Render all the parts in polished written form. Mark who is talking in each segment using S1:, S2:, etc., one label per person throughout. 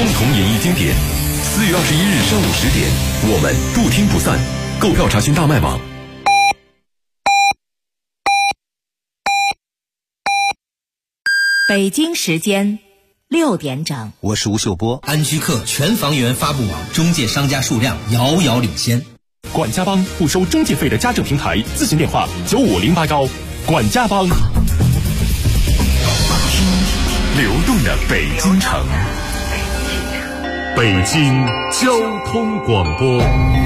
S1: 共同演绎经典。4月21日上午10点，我们不听不散。购票查询大麦网。
S2: 北京时间6点整，
S3: 我是吴秀波。
S4: 安居客全房源发布网中介商家数量遥遥领先。
S5: 管家帮不收中介费的家政平台，咨询电话9508高。管家帮。
S1: 流动的北京城，
S6: 北京交通广播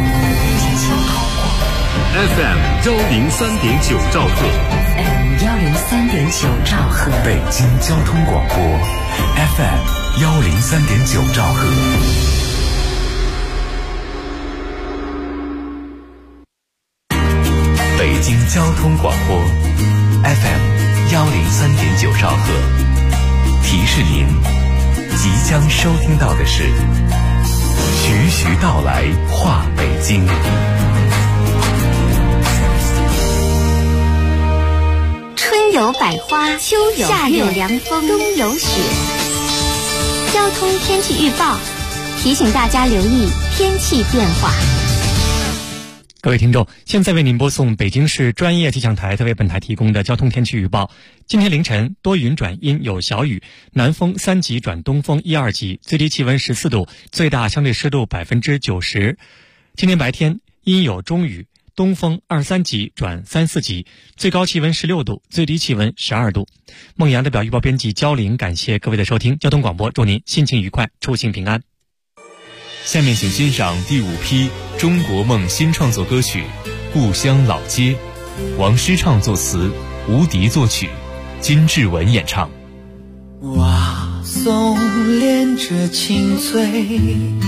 S6: FM 103.9兆赫
S2: 103.9兆赫，
S1: 北京交通广播 FM 103.9兆赫。北京交通广播 FM 103.9兆赫，提示您，即将收听到的是徐徐道来话北京。
S7: 春有百花，秋有夏有凉风，冬有雪。交通天气预报提醒大家留意天气变化。
S8: 各位听众，现在为您播送北京市专业气象台特为本台提供的交通天气预报。今天凌晨多云转阴，有小雨，南风3级转东风1、2级，最低气温14度，最大相对湿度90%。今天白天阴有中雨，东风2、3级转3、4级，最高气温16度，最低气温12度。孟阳代表预报编辑焦玲，感谢各位的收听。交通广播祝您心情愉快，出行平安。
S9: 下面请欣赏第5批中国梦新创作歌曲《故乡老街》，王诗畅作词，吴迪作曲，金志文演唱。
S10: 瓦松连着青翠，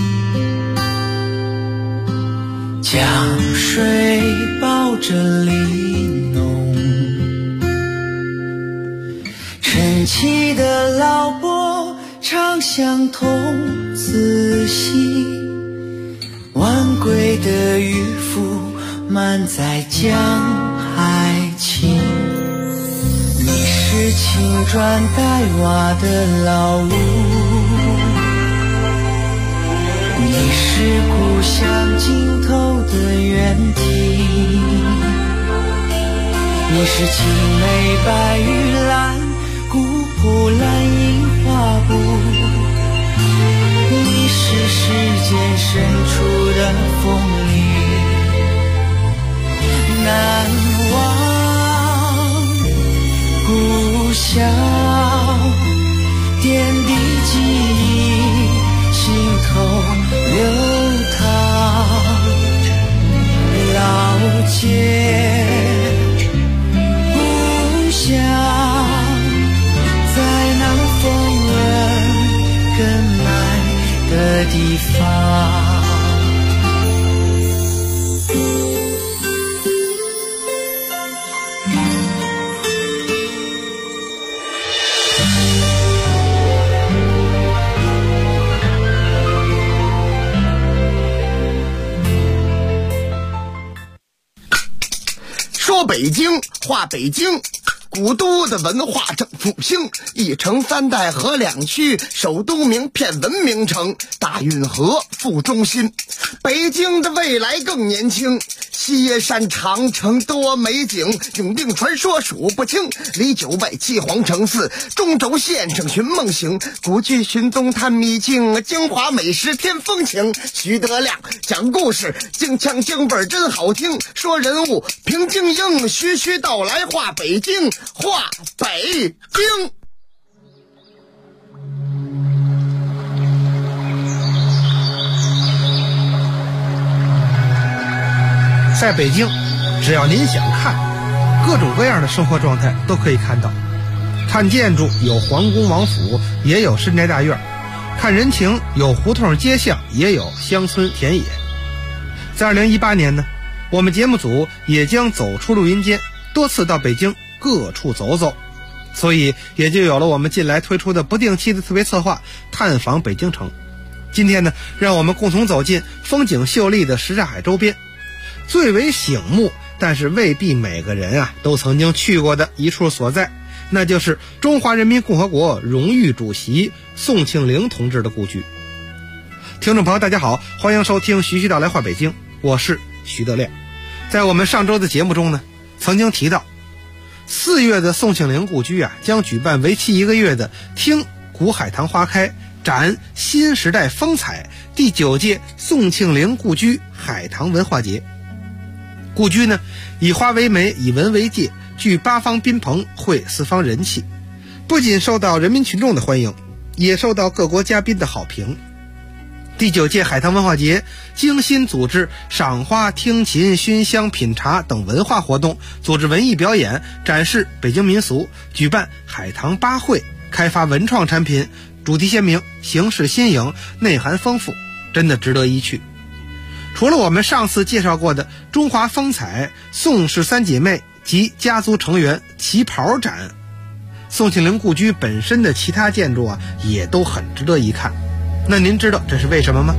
S10: 江水抱着梨浓，晨起的老伯唱相童，仔细晚归的渔夫满载江海情。你是青砖黛瓦的老屋，你是故乡尽头的原地，你是青梅白玉兰，古朴蓝印花布，你是世间深处的风里难忘故乡，点滴记忆心头流淌，老街故乡在那风儿更美的地方。
S11: 说北京，话北京，古都的文化正复兴，一城3代河2区，首都名片文明城，大运河副中心。北京的未来更年轻，西山长城多美景，永定传说数不清，离9外7皇城4，中轴线上寻梦行，古剧寻东探秘境，京华美食添风情。徐德亮讲故事，京腔京味真好听，说人物评京英，徐徐道来话北京，话北京。
S12: 在北京，只要您想看，各种各样的生活状态都可以看到。看建筑有皇宫王府，也有深宅大院；看人情有胡同街巷，也有乡村田野。在2018年呢，我们节目组也将走出录音间，多次到北京各处走走，所以也就有了我们近来推出的不定期的特别策划探访北京城。今天呢，让我们共同走进风景秀丽的什刹海周边，最为醒目但是未必每个人都曾经去过的一处所在，那就是中华人民共和国荣誉主席宋庆龄同志的故居。 听众朋友大家好，欢迎收听徐徐道来话北京，我是徐德亮。在我们上周的节目中呢，曾经提到4月的宋庆龄故居将举办为期1个月的听古海棠花开，展新时代风采第9届宋庆龄故居海棠文化节。故居呢，以花为媒，以文为界，聚8方宾朋，汇4方人气，不仅受到人民群众的欢迎，也受到各国嘉宾的好评。第9届海棠文化节精心组织赏花、听琴、熏香、品茶等文化活动，组织文艺表演，展示北京民俗，举办海棠8会，开发文创产品，主题鲜明，形式新颖，内涵丰富，真的值得一去。除了我们上次介绍过的中华风采宋氏3姐妹及家族成员旗袍展，宋庆龄故居本身的其他建筑也都很值得一看。那您知道这是为什么吗？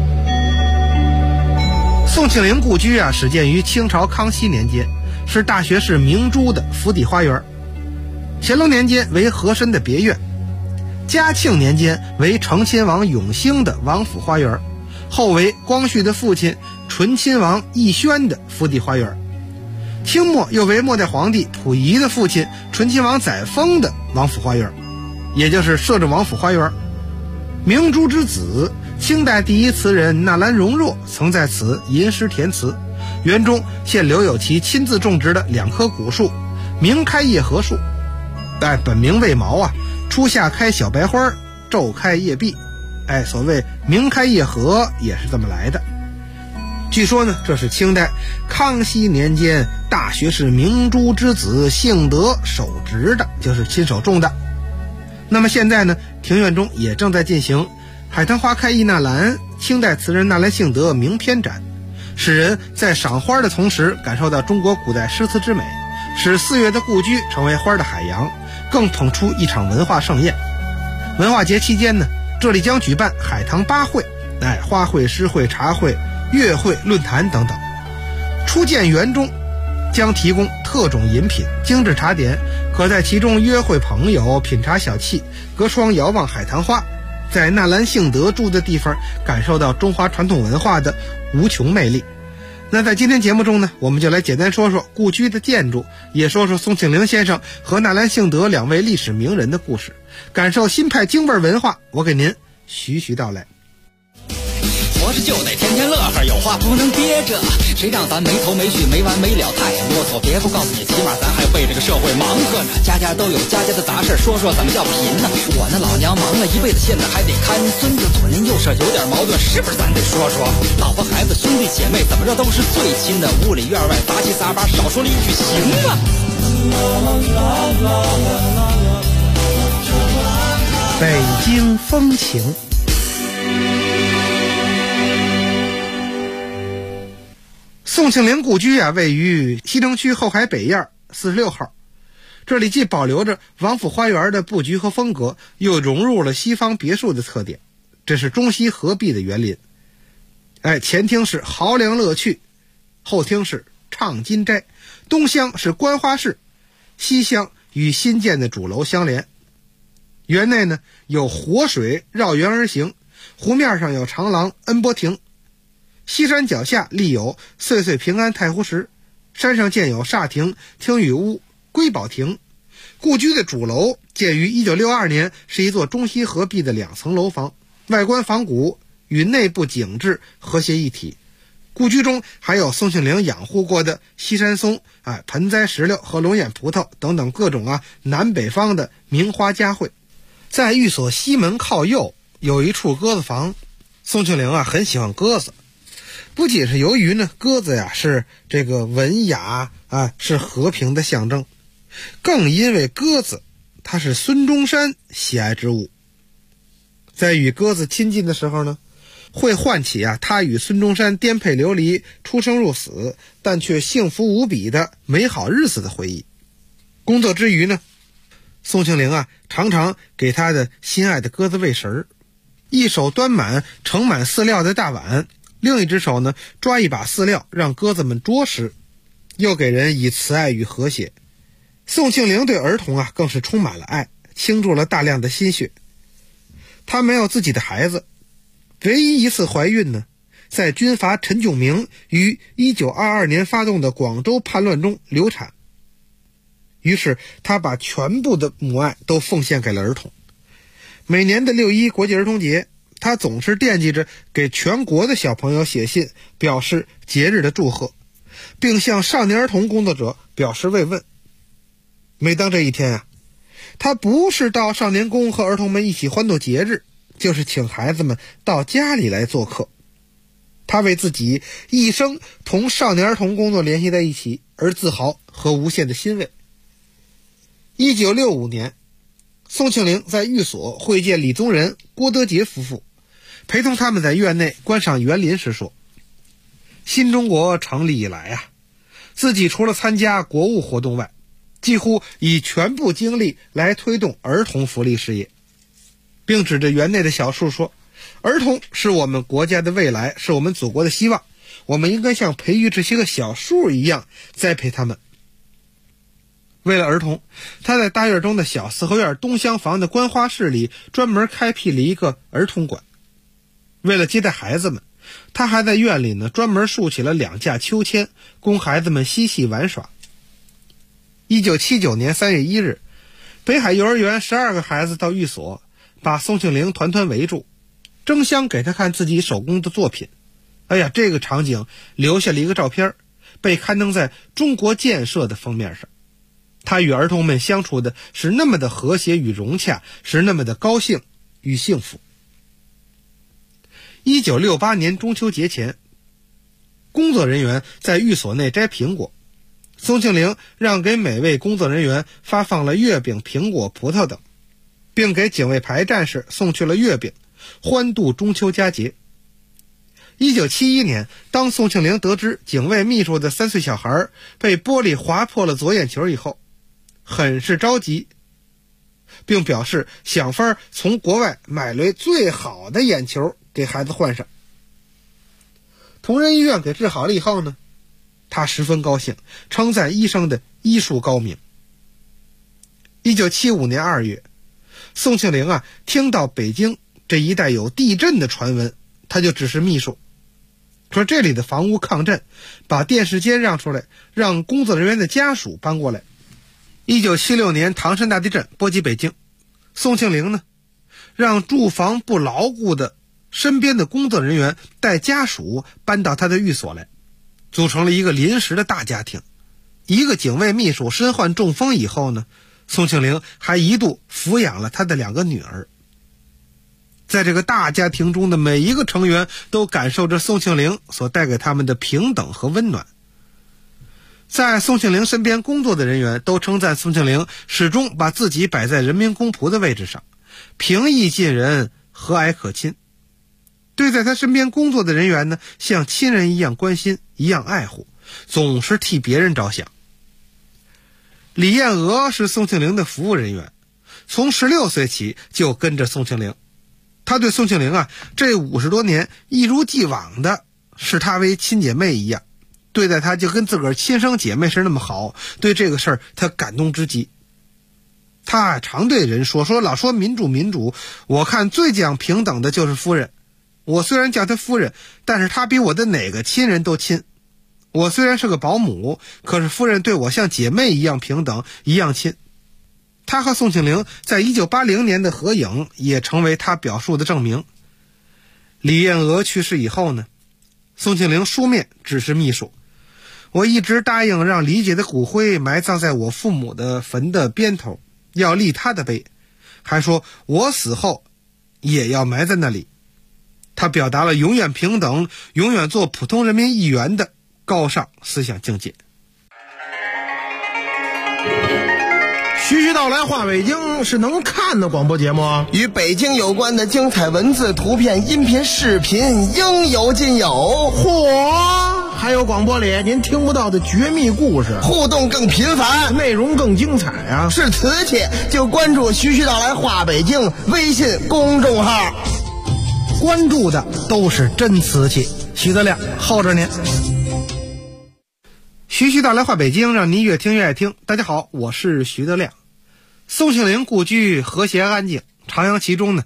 S12: 宋庆龄故居始建于清朝康熙年间，是大学士明珠的府邸花园。乾隆年间为和珅的别院，嘉庆年间为成亲王永兴的王府花园，后为光绪的父亲醇亲王奕轩的府邸花园，清末又为末代皇帝溥仪的父亲醇亲王载沣的王府花园，也就是摄政王府花园。明珠之子清代第一词人纳兰容若曾在此吟诗填词，园中现留有其亲自种植的2棵古树，明开叶合树，但本名为毛初夏开小白花，昼开叶闭，所谓明开叶合也是这么来的。据说呢，这是清代康熙年间大学士明珠之子幸德手植的，就是亲手种的。那么现在呢，庭院中也正在进行海棠花开意纳兰清代词人纳兰性德名篇展，使人在赏花的同时感受到中国古代诗词之美，使4月的故居成为花的海洋，更捧出一场文化盛宴。文化节期间呢，这里将举办海棠8会，花会、诗会、茶会、乐会、论坛等等。初见园中将提供特种饮品、精致茶点，可在其中约会朋友、品茶小憩，隔窗遥望海棠花，在纳兰性德住的地方感受到中华传统文化的无穷魅力。那在今天节目中呢，我们就来简单说说故居的建筑，也说说宋庆龄先生和纳兰性德2位历史名人的故事，感受新派京味文化，我给您徐徐道来。
S3: 活着就得天天乐呵，有话不能憋着，谁让咱没头没绪没完没了太啰嗦，别不告诉你，起码咱还为这个社会忙活呢，家家都有家家的杂事，说说怎么叫贫呢？我那老娘忙了一辈子，现在还得看孙子，左邻右舍有点矛盾，是不是咱得说说？老婆孩子兄弟姐妹怎么着都是最亲的，屋里院外杂七杂八，少说了一句行啊。
S12: 北京风情。宋庆龄故居位于西城区后海北院46号，这里既保留着王府花园的布局和风格，又融入了西方别墅的特点。这是中西合璧的园林。前厅是豪凉乐趣，后厅是畅金斋，东厢是观花室，西厢与新建的主楼相连。园内呢有活水绕园而行，湖面上有长廊恩波亭，西山脚下立有岁岁平安太湖石，山上建有煞亭、听雨屋、瑰宝亭。故居的主楼建于1962年，是一座中西合璧的2层楼房，外观仿古，与内部景致和谐一体。故居中还有宋庆龄养护过的西山松、盆栽石榴和龙眼葡萄等等各种南北方的名花佳卉。在寓所西门靠右有一处鸽子房，宋庆龄很喜欢鸽子，不仅是由于呢鸽子是这个文雅是和平的象征，更因为鸽子它是孙中山喜爱之物。在与鸽子亲近的时候呢，会唤起他与孙中山颠沛流离、出生入死，但却幸福无比的美好日子的回忆。工作之余呢，宋庆龄常常给他的心爱的鸽子喂食儿，一手端满盛满饲料的大碗，另一只手呢抓一把饲料让鸽子们啄食，又给人以慈爱与和谐。宋庆龄对儿童更是充满了爱，倾注了大量的心血。他没有自己的孩子， 唯一一次怀孕呢，在军阀陈炯明于1922年发动的广州叛乱中流产。于是他把全部的母爱都奉献给了儿童。每年的6·1国际儿童节，他总是惦记着给全国的小朋友写信，表示节日的祝贺，并向少年儿童工作者表示慰问。每当这一天啊，他不是到少年宫和儿童们一起欢度节日，就是请孩子们到家里来做客。他为自己一生同少年儿童工作联系在一起而自豪和无限的欣慰。1965年，宋庆龄在寓所会见李宗仁、郭德洁夫妇，陪同他们在院内观赏园林时说，新中国成立以来啊，自己除了参加国务活动外，几乎以全部精力来推动儿童福利事业，并指着园内的小树说，儿童是我们国家的未来，是我们祖国的希望，我们应该像培育这些个小树一样栽培他们。为了儿童，他在大院中的小四合院东厢房的观花室里专门开辟了一个儿童馆。为了接待孩子们，他还在院里呢专门竖起了2架秋千，供孩子们嬉戏玩耍。1979年3月1日，北海幼儿园12个孩子到寓所，把宋庆龄团团围住，争相给他看自己手工的作品。哎呀，这个场景留下了一个照片，被刊登在中国建设的封面上。他与儿童们相处的是那么的和谐与融洽，是那么的高兴与幸福。1968年中秋节前，工作人员在寓所内摘苹果，宋庆龄让给每位工作人员发放了月饼、苹果、葡萄等，并给警卫排战士送去了月饼，欢度中秋佳节。1971年，当宋庆龄得知警卫秘书的3岁小孩被玻璃划破了左眼球以后，很是着急，并表示想法从国外买来最好的眼球给孩子换上。同仁医院给治好了以后呢，他十分高兴，称赞医生的医术高明。1975年2月，宋庆龄听到北京这一带有地震的传闻，他就指示秘书说这里的房屋抗震，把电视间让出来，让工作人员的家属搬过来。1976年唐山大地震波及北京，宋庆龄呢，让住房不牢固的身边的工作人员带家属搬到他的寓所来，组成了一个临时的大家庭。一个警卫秘书身患中风以后呢，宋庆龄还一度抚养了他的2个女儿。在这个大家庭中的每一个成员都感受着宋庆龄所带给他们的平等和温暖。在宋庆龄身边工作的人员都称赞宋庆龄始终把自己摆在人民公仆的位置上，平易近人，和蔼可亲。对在他身边工作的人员呢，像亲人一样关心，一样爱护，总是替别人着想。李燕娥是宋庆龄的服务人员，从16岁起就跟着宋庆龄。他对宋庆龄这50多年一如既往的视她为亲姐妹一样，对待她就跟自个儿亲生姐妹是那么好，对这个事儿他感动之极。他常对人说老说民主民主，我看最讲平等的就是夫人。我虽然叫她夫人，但是她比我的哪个亲人都亲。我虽然是个保姆，可是夫人对我像姐妹一样平等，一样亲。他和宋庆龄在1980年的合影也成为他表述的证明。李燕娥去世以后呢，宋庆龄书面指示秘书，我一直答应让李姐的骨灰埋葬在我父母的坟的边头，要立她的碑，还说我死后也要埋在那里。他表达了永远平等，永远做普通人民一员的高尚思想境界。
S13: 徐徐道来话北京是能看的广播节目，
S11: 与北京有关的精彩文字、图片、音频、视频应有尽有。
S13: 嚯！还有广播里您听不到的绝密故事，
S11: 互动更频繁，
S13: 内容更精彩啊！
S11: 是瓷器就关注徐徐道来话北京微信公众号，
S12: 关注的都是真瓷器。徐德亮候着您。徐徐道来话北京，让您越听越爱听。大家好，我是徐德亮。宋庆龄故居和谐安静，徜徉其中呢，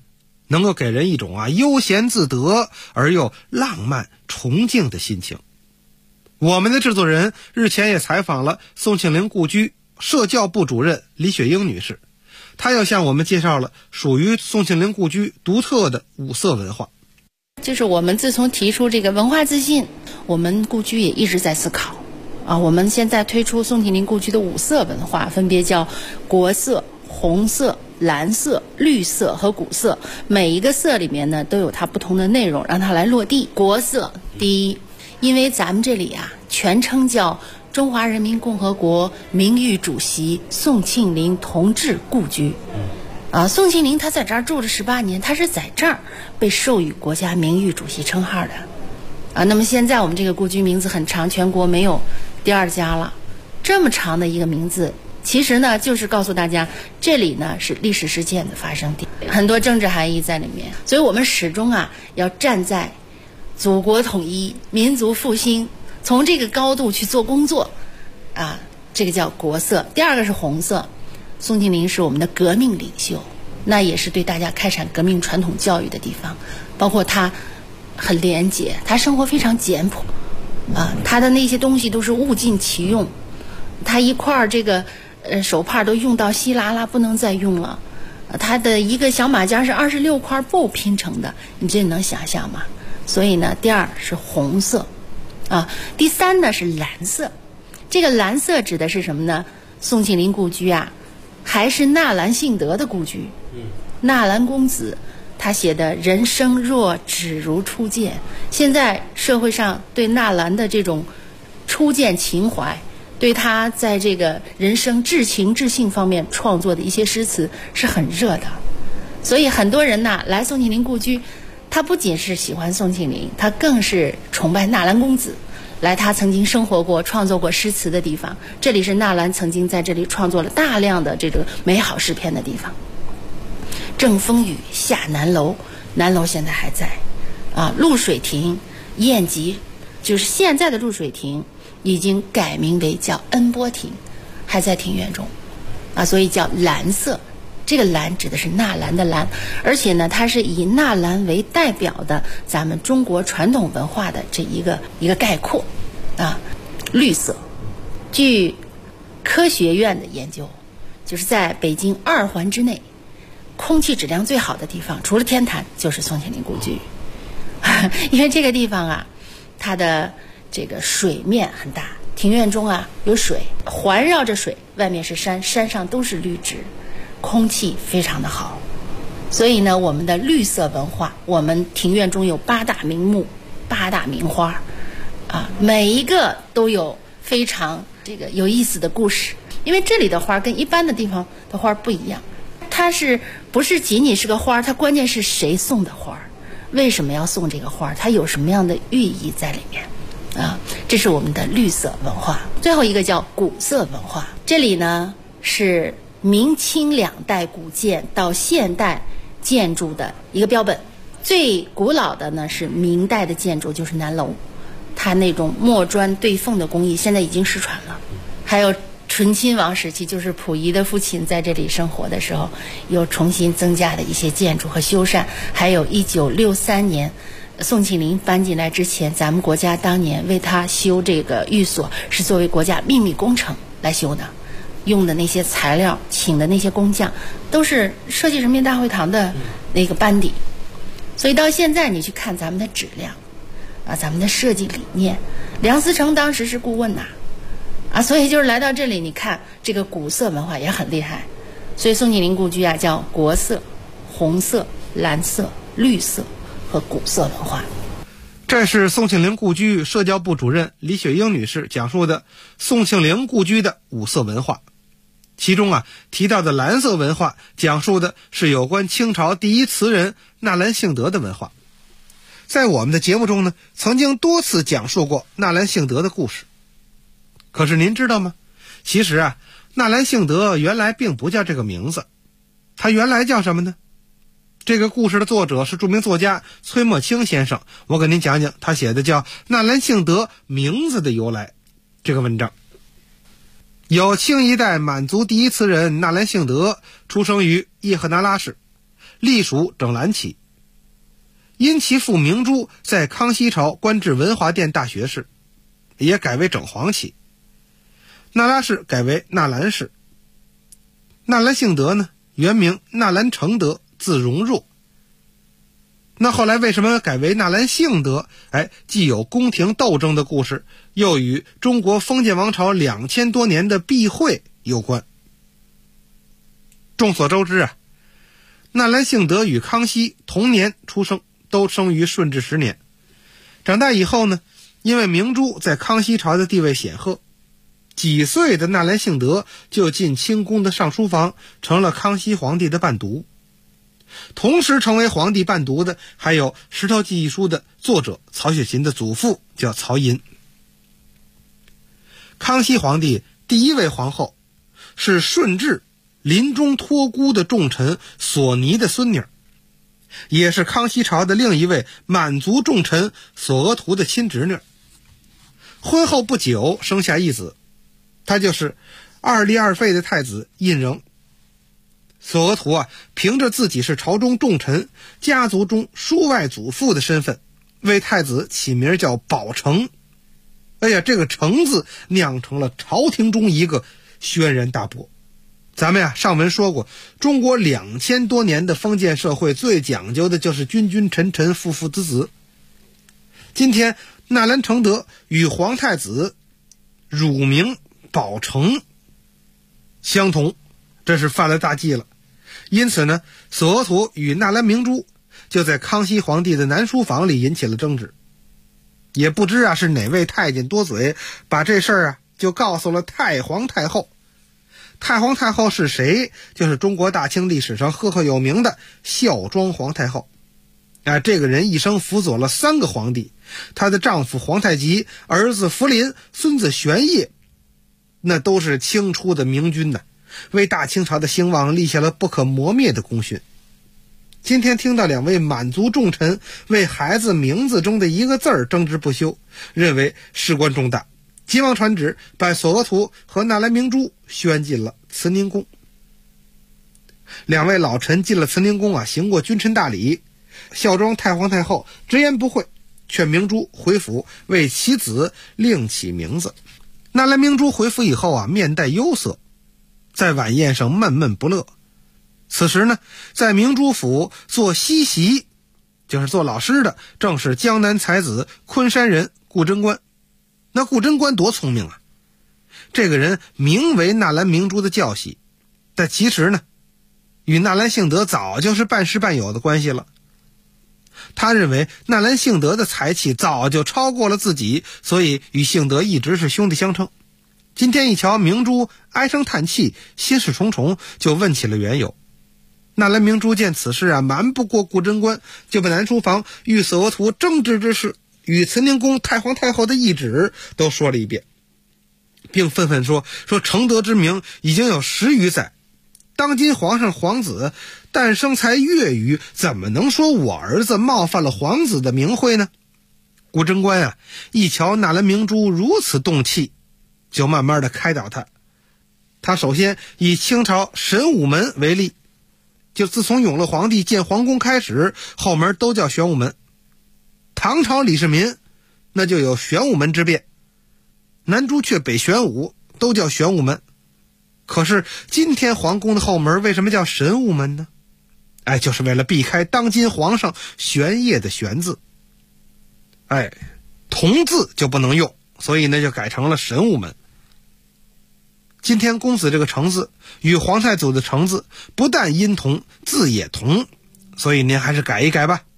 S12: 能够给人一种悠闲自得而又浪漫崇敬的心情。我们的制作人日前也采访了宋庆龄故居社教部主任李雪英女士，她又向我们介绍了属于宋庆龄故居独特的五色文化。
S14: 就是我们自从提出这个文化自信，我们故居也一直在思考我们现在推出宋庆龄故居的五色文化，分别叫国色、红色、蓝色、绿色和古色，每一个色里面呢都有它不同的内容，让它来落地。国色，第一，因为咱们这里全称叫中华人民共和国名誉主席宋庆龄同志故居。宋庆龄他在这儿住了18年，他是在这儿被授予国家名誉主席称号的。那么现在我们这个故居名字很长，全国没有第二家了。这么长的一个名字，其实呢就是告诉大家，这里呢是历史事件的发生地，很多政治含义在里面。所以我们始终要站在祖国统一、民族复兴，从这个高度去做工作这个叫国色。第二个是红色，宋庆龄是我们的革命领袖，那也是对大家开展革命传统教育的地方，包括他很廉洁，他生活非常简朴他的那些东西都是物尽其用，他一块这个手帕都用到稀拉拉不能再用了，他的一个小马甲是26块布拼成的，你这能想象吗？所以呢，第二是红色第三呢是蓝色。这个蓝色指的是什么呢？宋庆龄故居还是纳兰性德的故居。纳兰公子他写的人生若只如初见，现在社会上对纳兰的这种初见情怀，对他在这个人生至情至性方面创作的一些诗词是很热的。所以很多人来宋庆龄故居，他不仅是喜欢宋庆龄，他更是崇拜纳兰公子，来他曾经生活过创作过诗词的地方。这里是纳兰曾经在这里创作了大量的这个美好诗篇的地方。正风雨下南楼，南楼现在还在露水亭、宴集，就是现在的露水亭已经改名为叫恩波亭，还在庭院中所以叫蓝色。这个蓝指的是纳兰的蓝，而且呢它是以纳兰为代表的咱们中国传统文化的这一个概括绿色，据科学院的研究，就是在北京2环之内空气质量最好的地方，除了天坛就是宋庆龄故居因为这个地方它的这个水面很大，庭院中有水环绕着水，外面是山，山上都是绿植，空气非常的好。所以呢，我们的绿色文化，我们庭院中有8大名木、8大名花每一个都有非常这个有意思的故事。因为这里的花跟一般的地方的花不一样，它是不是仅仅是个花，它关键是谁送的花，为什么要送这个花，它有什么样的寓意在里面这是我们的绿色文化。最后一个叫古色文化，这里呢是明清2代古建到现代建筑的一个标本。最古老的呢是明代的建筑，就是南楼，它那种墨砖对缝的工艺现在已经失传了。还有醇亲王时期，就是溥仪的父亲在这里生活的时候，有重新增加的一些建筑和修缮。还有1963年宋庆龄搬进来之前，咱们国家当年为他修这个寓所是作为国家秘密工程来修的，用的那些材料，请的那些工匠都是设计人民大会堂的那个班底。所以到现在你去看咱们的质量咱们的设计理念，梁思成当时是顾问所以就是来到这里，你看这个古色文化也很厉害。所以宋庆龄故居叫国色、红色、蓝色、绿色和古色文化。
S12: 这是宋庆龄故居社教部主任李雪英女士讲述的宋庆龄故居的五色文化。其中提到的蓝色文化讲述的是有关清朝第一词人纳兰性德的文化。在我们的节目中呢，曾经多次讲述过纳兰性德的故事。可是您知道吗？其实纳兰性德原来并不叫这个名字，他原来叫什么呢？这个故事的作者是著名作家崔墨清先生，我给您讲讲他写的叫《纳兰性德名字的由来》这个文章。有清一代满族第一词人纳兰性德，出生于叶赫那拉氏，隶属整兰旗， 因其父明珠在康熙朝官至文华殿大学士，也改为整黄旗。那拉氏改为纳兰氏。纳兰性德呢，原名纳兰承德，字荣若。那后来为什么改为纳兰性德？既有宫廷斗争的故事，又与中国封建王朝2000多年的避讳有关。众所周知啊，纳兰性德与康熙同年出生，都生于顺治10年。长大以后呢，因为明珠在康熙朝的地位显赫，几岁的纳兰性德就进清宫的上书房，成了康熙皇帝的伴读。同时成为皇帝伴读的还有《石头记》一书的作者曹雪芹的祖父，叫曹寅。康熙皇帝第一位皇后是顺治临终托孤的重臣索尼的孙女，也是康熙朝的另一位满族重臣索额图的亲侄女。婚后不久生下一子，他就是二立二废的太子胤禛。索额图凭着自己是朝中重臣，家族中书外祖父的身份，为太子起名叫宝成。这个成字酿成了朝廷中一个轩然大波。咱们上文说过，中国2000多年的封建社会最讲究的就是君君臣臣父父子子。今天纳兰承德与皇太子乳名宝成相同，这是犯了大忌了。因此呢，索额图与纳兰明珠就在康熙皇帝的南书房里引起了争执。也不知是哪位太监多嘴，把这事儿就告诉了太皇太后。太皇太后是谁？就是中国大清历史上赫赫有名的孝庄皇太后。这个人一生辅佐了3个皇帝，她的丈夫皇太极、儿子福临、孙子玄烨，那都是清初的明君呢，为大清朝的兴旺立下了不可磨灭的功勋。今天听到2位满族重臣为孩子名字中的一个字儿争执不休，认为事关重大，急忙传旨把索额图和纳兰明珠宣进了慈宁宫。2位老臣进了慈宁宫行过君臣大礼，孝庄太皇太后直言不讳，劝明珠回府为其子另起名字。纳兰明珠回府以后面带忧色，在晚宴上闷闷不乐。此时呢，在明珠府做西席，就是做老师的，正是江南才子昆山人顾贞观。那顾贞观多聪明啊！这个人名为纳兰明珠的教习，但其实呢，与纳兰性德早就是半师半友的关系了。他认为纳兰性德的才气早就超过了自己，所以与性德一直是兄弟相称。今天一瞧明珠唉声叹气，心事重重，就问起了缘由。纳兰明珠见此事瞒不过顾贞观，就把南书房与索额图争执之事与慈宁宫太皇太后的懿旨都说了一遍，并愤愤说承德之名已经有10余载，当今皇上皇子诞生才月余，怎么能说我儿子冒犯了皇子的名讳呢？顾贞观一瞧纳兰明珠如此动气，就慢慢的开导他。他首先以清朝神武门为例，就自从永乐皇帝建皇宫开始，后门都叫玄武门。唐朝李世民那就有玄武门之变，南朱雀北玄武都叫玄武门。可是今天皇宫的后门为什么叫神武门呢？就是为了避开当今皇上玄烨的玄字，同字就不能用，所以呢就改成了神武门。今天公子这个成字与皇太祖的成字不但音同，字也同，所以您还是改一改吧。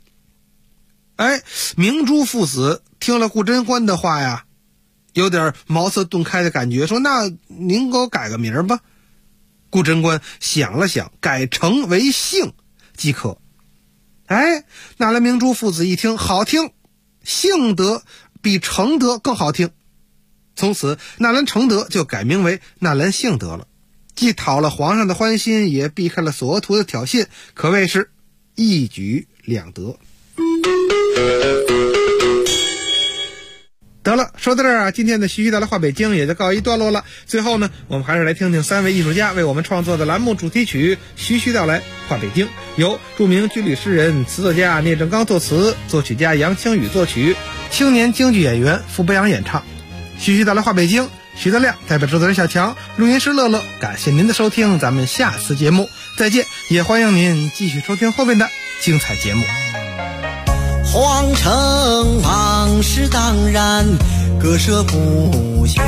S12: 明珠父子听了顾贞观的话有点茅塞顿开的感觉，说那您给我改个名吧。顾贞观想了想，改成为姓即可。纳兰明珠父子一听好听，姓德比承德更好听，从此纳兰承德就改名为纳兰性德了，既讨了皇上的欢心，也避开了索额图的挑衅，可谓是一举两得。得了，说说到这儿啊，今天的徐徐道来话北京也就告一段落了。最后呢，我们还是来听听3位艺术家为我们创作的栏目主题曲《徐徐道来话北京》，由著名军旅诗人、词作家聂正刚作词，作曲家杨清宇作曲，青年京剧演员傅博阳演唱。徐徐道来话北京，徐德亮代表制作人小强，录音师乐乐，感谢您的收听，咱们下次节目再见，也欢迎您继续收听后面的精彩节目。
S10: 皇城往事当然，割舍不下，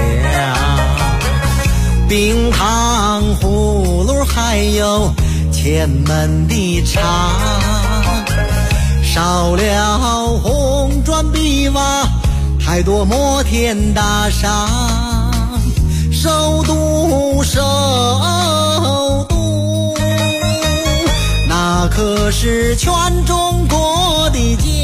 S10: 冰糖葫芦还有前门的茶，少了红砖碧瓦，太多摩天大厦，首都那可是全中国的家。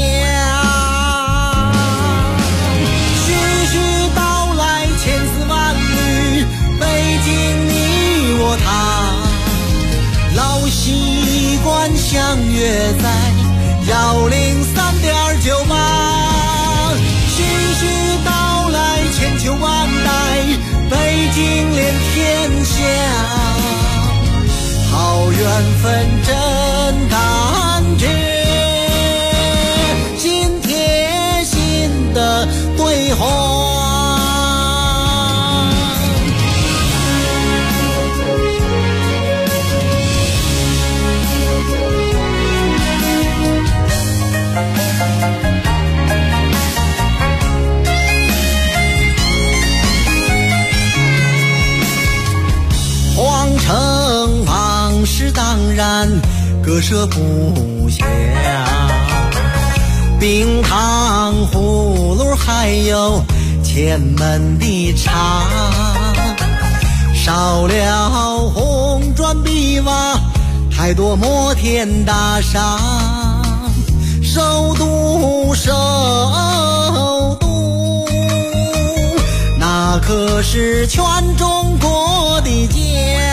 S10: 徐徐道来千丝万缕，北京你我他，老习惯相约在103.98。徐徐道来千秋万代，北京连天下，好缘分真感觉，心贴心的对话。皇城往事当然割舍不下，冰糖葫芦还有前门的茶，少了红砖碧瓦，太多摩天大厦，首都那可是全中国的家。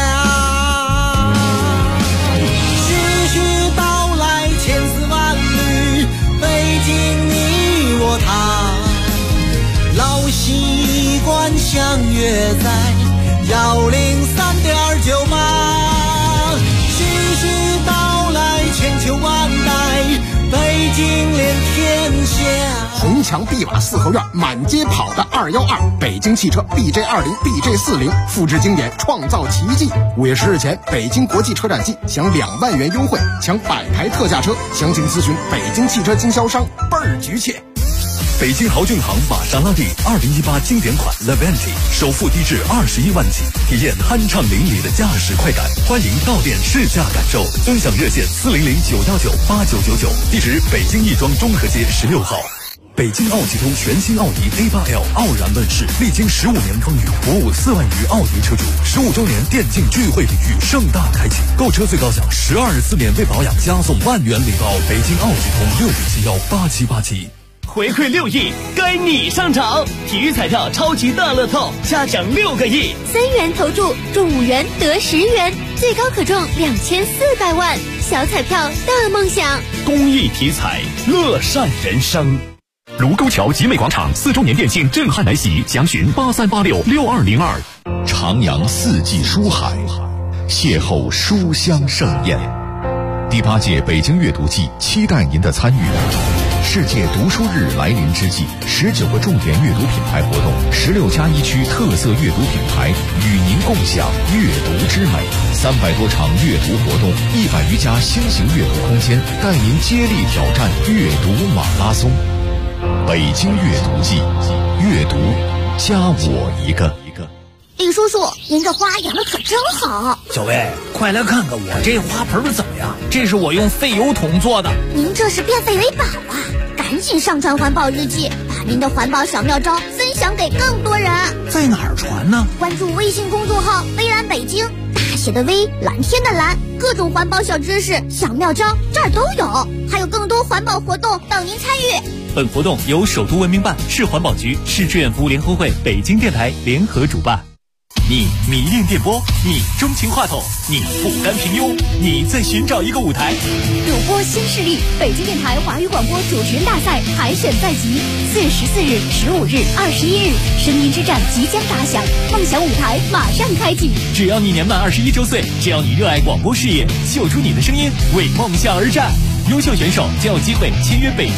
S10: 徐徐道来千丝万缕，北京你我他，老习惯相约在103.98。徐徐道来千秋万代，北京连天下。
S11: 红墙碧瓦四合院，满街跑的212，北京汽车 BJ20、BJ40，复制经典，创造奇迹。5月10日前，北京国际车展季享2万元优惠，抢100台特价车，详情咨询北京汽车经销商，倍儿局切。
S1: 北京豪骏行玛莎拉蒂2018经典款 Levante 首付低至21万起，体验酣畅淋漓的驾驶快感。欢迎到店试驾感受，尊享热线400-919-8999，地址北京亦庄中和街16号。北京奥汽通全新奥迪 A8L 傲然问世，历经15年风雨，鼓舞4万余奥迪车主。15周年电竞聚会礼遇盛大开启，购车最高享1224免费保养，加送万元礼包。北京奥汽通6718787。
S15: 回馈6亿，该你上场！体育彩票超级大乐透，下奖6个亿
S7: ，3元投注中5元得10元，最高可中2400万，小彩票大梦想。
S15: 公益体彩，乐善人生。
S5: 卢沟桥集美广场4周年店庆震撼来袭，详询83866202。
S16: 徜徉四季书海，邂逅书香盛宴。第8届北京阅读季期待您的参与。世界读书日来临之际，19个重点阅读品牌活动，16家1区特色阅读品牌与您共享阅读之美，300多场阅读活动，100余家新型阅读空间，带您接力挑战阅读马拉松。北京阅读季，阅读加我一个。
S7: 李叔叔，您这花养的可真好。
S3: 小薇，快来看看我这花盆怎么样？这是我用废油桶做的。
S7: 您这是变废为宝啊！赶紧上传环保日记，把您的环保小妙招分享给更多人。
S3: 在哪儿传呢？
S7: 关注微信公众号微蓝北京，大写的微，蓝天的蓝，各种环保小知识、小妙招这儿都有，还有更多环保活动等您参与。
S8: 本活动由首都文明办、市环保局、市志愿服务联合会、北京电台联合主办。
S1: 你迷恋电波，你钟情话筒，你不甘平庸，你在寻找一个舞台。
S17: 主播新势力，北京电台华语广播主持人大赛海选在即，4月14日、15日、21日，声音之战即将打响，梦想舞台马上开启。
S1: 只要你年满21周岁，只要你热爱广播事业，秀出你的声音，为梦想而战。优秀选手将有机会签约北京